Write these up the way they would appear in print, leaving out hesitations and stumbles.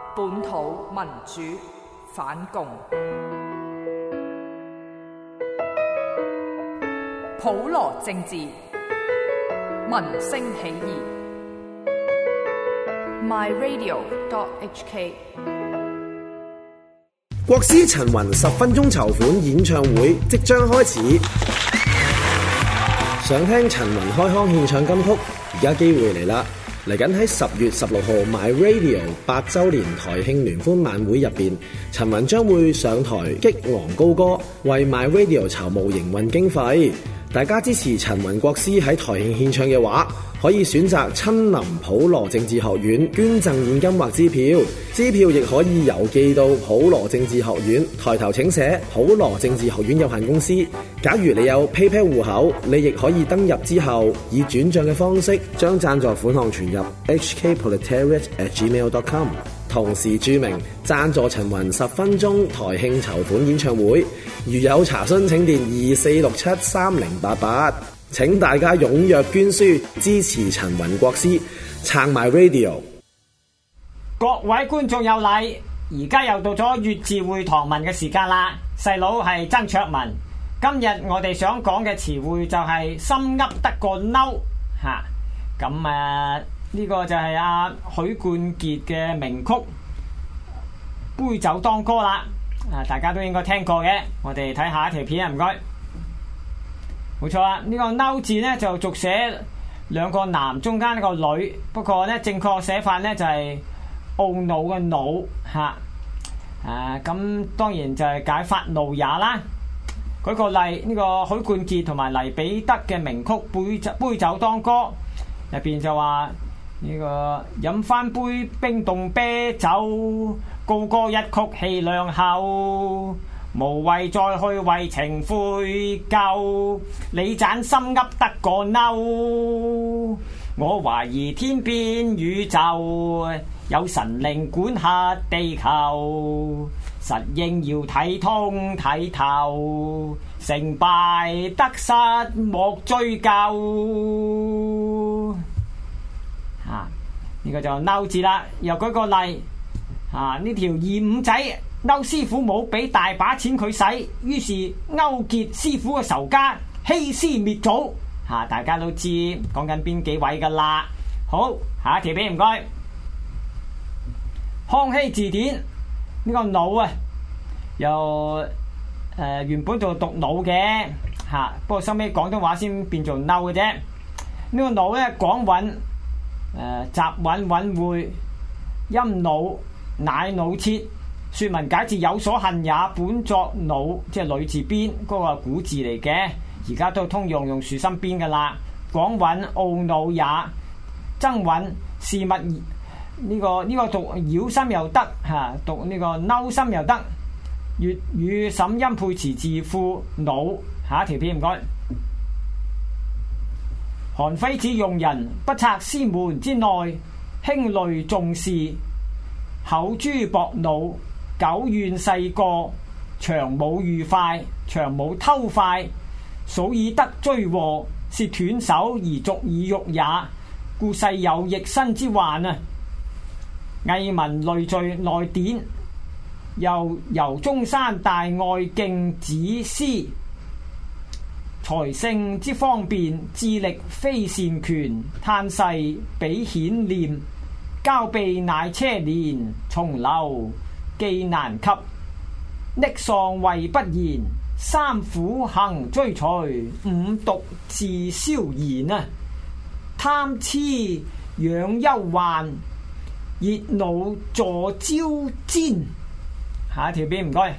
本土民主反共，普羅政治，民聲起義。myradio.hk 國師陳雲10分鐘籌款演唱會即將開始，想聽陳雲開腔獻唱金曲，而家機會嚟啦！嚟緊喺10月16號 MyRadio 8週年台慶聯歡晚會入邊，陳雲將會上台激昂高歌，為 MyRadio 籌募營運經費。大家支持陳雲國師喺台慶獻唱嘅話，可以選擇親臨普羅政治學院捐贈現金或支票，支票亦可以郵寄到普羅政治學院，抬頭請寫普羅政治學院有限公司。假如你有 PayPal 戶口，你亦可以登入之後以轉賬嘅方式將贊助款項存入 hkproletariat@gmail.com， 同時注明贊助陳雲10分鐘台慶籌款演唱會。如有查詢請電24673088。請大家踴躍捐書支持陳雲國師，撐埋 Radio。 各位觀眾有禮，而家又到咗粵字會堂文嘅時間啦。細佬係曾卓文，今日我哋想講嘅詞彙就係心噏得個嬲嚇。咁呢個就係許冠傑嘅名曲《杯酒當歌》啦。大家都應該聽過嘅。我哋睇下一條片啊，唔該。冇錯啦，呢個嬲字呢就續寫兩個男中間一個女，不過呢正確寫法呢就係懊惱嘅惱嚇。咁當然就係解發怒也啦。舉個例，呢個許冠傑同埋黎彼得嘅名曲《杯酒當歌》入邊就話呢個飲翻杯冰凍啤酒，高歌一曲氣量後，無謂再去為情悔疚，你盞心噏得個嬲。我懷疑天邊宇宙有神靈管轄地球，實應要睇通睇透，成敗得失莫追究。呢個就嬲字啦。又舉個例，呢條25仔勾師傅冇俾大把錢佢使，於是勾結師傅嘅仇家，欺師滅祖。大家都知講緊邊幾位噶啦。好，下一條片唔該。康熙字典呢個腦又原本就讀腦嘅不過收尾廣東話先變做嬲嘅啫。呢個腦咧廣韻集韻韻會音腦乃腦切。說文解字有所恨也，本作腦，即係女字邊嗰個古字嚟嘅，而家都通用豎心邊噶啦。廣韻懊惱也，曾韻事物呢個讀擾心又得讀呢個嬲心又得。粵語審音配詞字庫腦。下一條片唔該。韓非子用人不察師門之內，輕慮重視，口誅薄怒，久怨世過，長冇愉快，長冇偷快，數以得追禍，是斷手而續以辱也，故世有逆身之患藝文累贅內典，又由中山大愛敬子師，財性之方便，智力非善權，嘆世比顯廉，交臂乃車連，重流既難及，溺喪謂不言，三苦行追隨，五毒自消然貪痴養憂患，熱惱助招煎。下一條片唔該。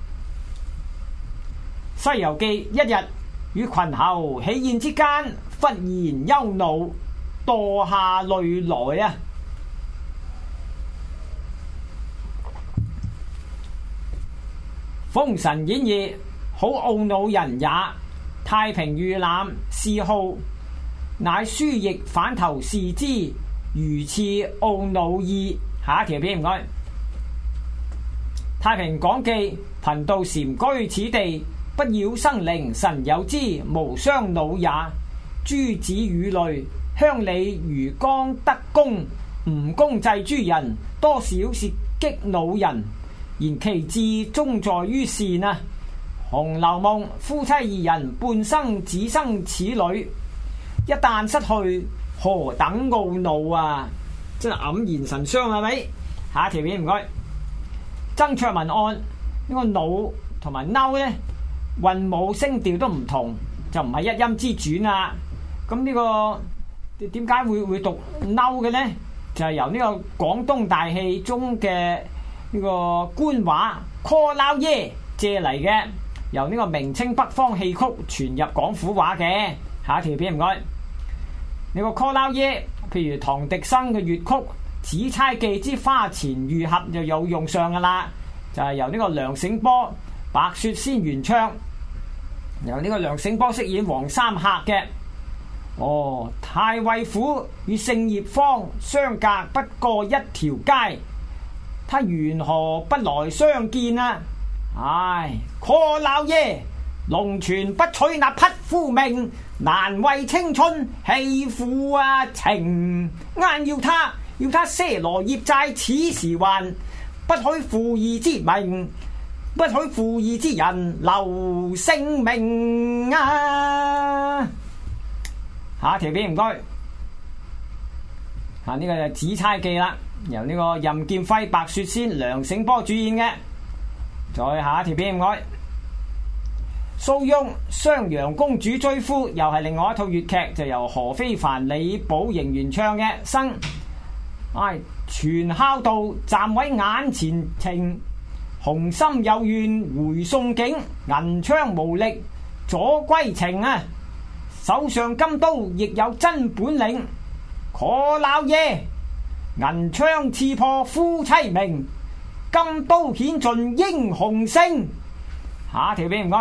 西遊記一日與群猴喜宴之間，忽然憂怒，墮下淚來封神演義好懊惱人也，太平御覽嗜好，乃書譯反頭視之，如此懊惱意。下一條片唔該。太平講記貧道禪居此地，不擾生靈，神有之，無傷惱也。諸子語類，鄉里如江德公，吳公祭諸人，多少是激惱人，然其志終在於善啊！《紅樓夢》夫妻二人半生只生此女，一旦失去，何等懊惱啊！真係黯然神傷係咪？下一條片唔該。曾卓文案呢個惱同埋嬲呢，韻母聲調都唔同，就唔係一音之轉啊！咁呢個點解會讀嬲嘅呢？就係由呢個廣東大戲中嘅呢個官話 call 撈耶借嚟嘅，由呢個明清北方戲曲傳入廣府話嘅。下一條片唔該。呢個 call 撈耶，譬如唐滌生嘅粵曲《紫釵記之花前遇合》就有用上噶啦，就係由呢個梁醒波、白雪仙原唱，由呢個梁醒波飾演黃三客嘅。哦，太尉府與聖葉坊相隔不過一條街，他緣何不來相見啊？唉，call 撈耶，龍泉不取那匹夫命，難為青春棄婦啊情，硬要他賒羅業債，此時還不許負義之名，不許負義之人留性命啊！下一條片唔該。呢個就係《紫釵記》啦，由呢個任劍輝、白雪仙、梁醒波主演嘅。再下一條片唔該。蘇翁襄陽公主追夫，又係另外一套粵劇，就由何非凡、李寶瑩原唱嘅。生全孝道站位眼前情，雄心有願回宋境，銀槍無力阻歸程啊！手上金刀亦有真本領，call 撈耶，銀槍刺破夫妻名，金刀顯盡英雄聲。下一條片唔該。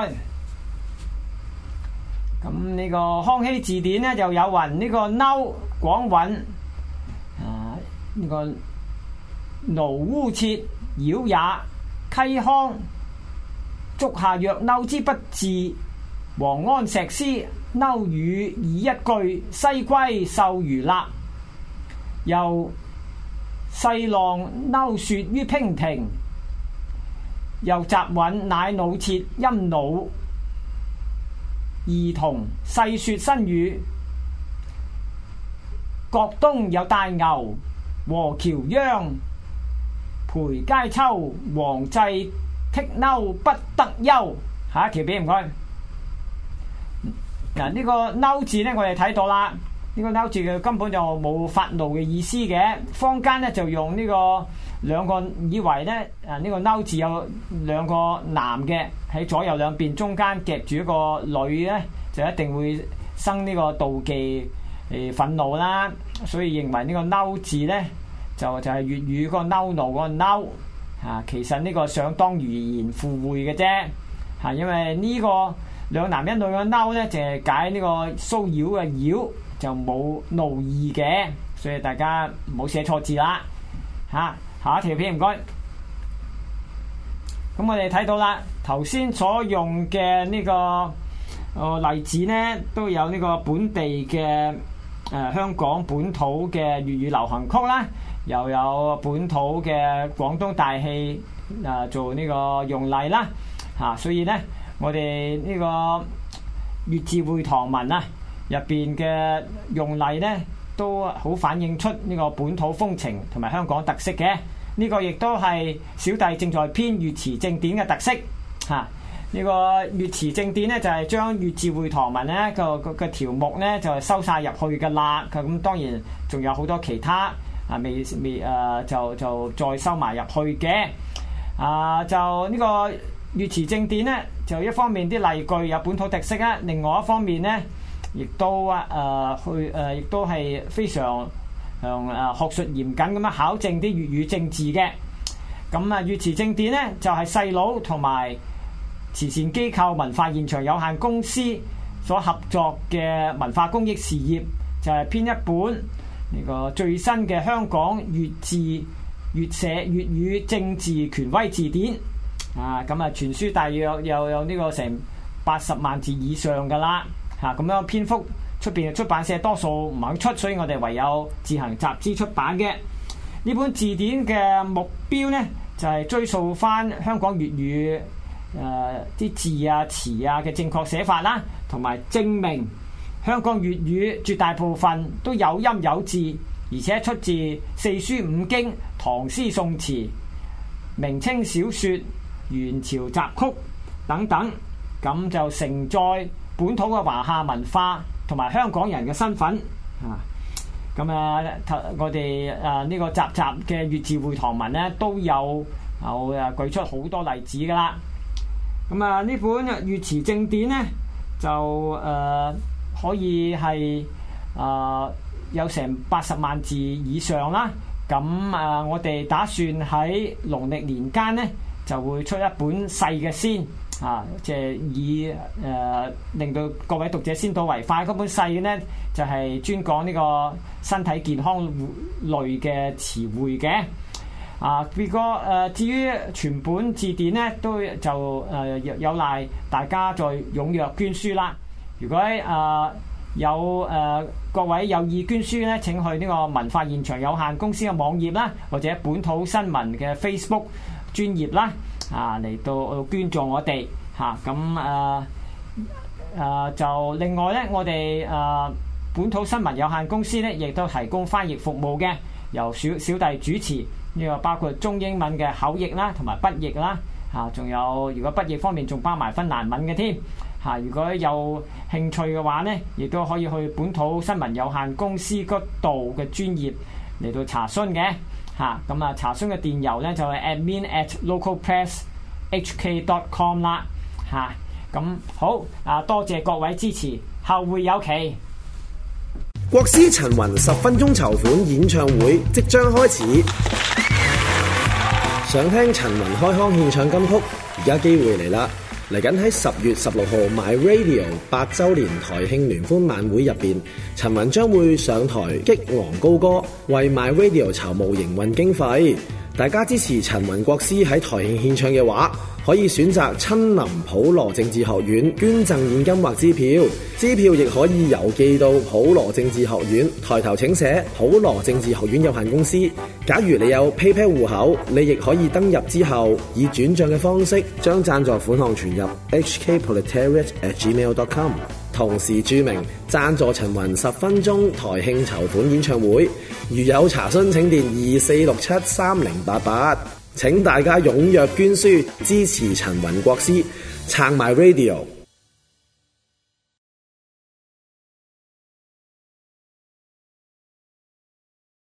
咁呢個康熙字典呢，就有云呢個嬲廣韻呢個蘆烏切妖也溪康足下若嬲之不治，王安石詩嬲語以一句西歸瘦如蠟，又細浪嬲雪於娉婷，又集韻乃怒切音怒異同細說新語，國東有大牛和橋央，陪街秋王制剔嬲不得休。下一條片唔該。嗱，呢個嬲字呢，我哋睇到啦。呢個嬲字佢根本就冇發怒嘅意思嘅。坊間呢，就用呢個兩個，以為呢呢個嬲字有兩個男嘅喺左右兩邊，中間夾住一個女呢，就一定會生呢個妒忌憤怒啦。所以認為呢個嬲字呢，就係粵語嗰個嬲怒嗰個嬲嚇。其實呢個相當如言附會嘅啫嚇，因為呢個兩男一女嘅嬲呢，就係解呢個騷擾嘅擾，就冇怒意嘅，所以大家唔好寫錯字啦嚇。下一條片唔該。咁我哋睇到啦，頭先所用嘅呢個例子呢，都有呢個本地嘅香港本土嘅粵語流行曲啦，又有本土嘅廣東大戲做呢個用例啦嚇，所以呢，我哋呢個粵字會堂文啊入邊嘅用例呢，都好反映出呢個本土風情同埋香港特色嘅。呢個亦都係小弟正在編粵詞正典嘅特色嚇。呢個粵詞正典呢，就係將粵字會堂文呢個條目呢，就收晒入去㗎啦。咁當然仲有好多其他未就再收埋入去嘅。就呢個粵詞正典呢，就一方面啲例句有本土特色啊，另外一方面呢，亦都亦都係非常學術嚴謹咁樣考證啲粵語正字嘅。咁粵詞正典呢，就係細佬同埋慈善機構文化現場有限公司所合作嘅文化公益事業，就係編一本呢個最新嘅香港粵字粵寫粵語正字權威字典。全書大約又有呢個成80萬字以上噶啦嚇。咁樣篇幅出邊嘅出版社多數唔肯出，所以我哋唯有自行集資出版嘅。 呢本字典嘅目標呢，就係追溯翻香港粵語啲字啊詞啊嘅正確寫法啦，同埋證明香港粵語絕大部分都有音有字，而且出自四書五經、唐詩宋詞、明清小說、元朝雜曲等等，咁就承載本土嘅華夏文化同埋香港人嘅身份啊。咁我哋呢個集嘅粵字會堂文咧都有舉出好多例子噶啦。咁呢本粵詞正典咧就可以係有成80萬字以上啦。咁我哋打算喺農曆年間咧就會出一本細嘅先。即係以令到各位讀者先睹為快。嗰本細嘅呢，就係專講呢個身體健康類嘅詞彙嘅。至於全本字典呢，都就有賴大家再踴躍捐書啦。如果有各位有意捐書呢，請去呢個文化現場有限公司嘅網頁啦，或者本土新聞嘅 Facebook 專頁啦。嚟到捐助我哋就另外咧，我哋本土新聞有限公司咧，亦都提供翻譯服務嘅，由小弟主持。呢個包括中英文嘅口譯啦，同埋筆譯啦。仲有如果筆譯方面仲包埋芬蘭文嘅添。如果有興趣嘅話咧，亦都可以去本土新聞有限公司嗰度嘅專頁嚟到查詢嘅。查詢嘅電郵咧就係 admin@localpresshk.com 啦。咁好多謝各位支持，後會有期。 國師陳雲10分鐘籌款演唱會即將開始，想聽陳雲開腔獻唱金曲，而家機會嚟啦！嚟緊喺10月16號 My Radio 8週年台慶聯歡晚會入邊，陳雲將會上台激昂高歌，為 My Radio 籌募營運經費。大家支持陳雲國師喺台慶獻唱嘅話，可以選擇親臨普羅政治學院捐贈現金或支票，支票亦可以郵寄到普羅政治學院，抬頭請寫普羅政治學院有限公司。假如你有 PayPal 戶口，你亦可以登入之後以轉賬嘅方式將贊助款項存入 hkproletariat@gmail.com， 同時注明贊助陳雲10分鐘台慶籌款演唱會。如有查詢請電24673088。請大家踴躍捐書支持陳雲國師，撐埋 Radio。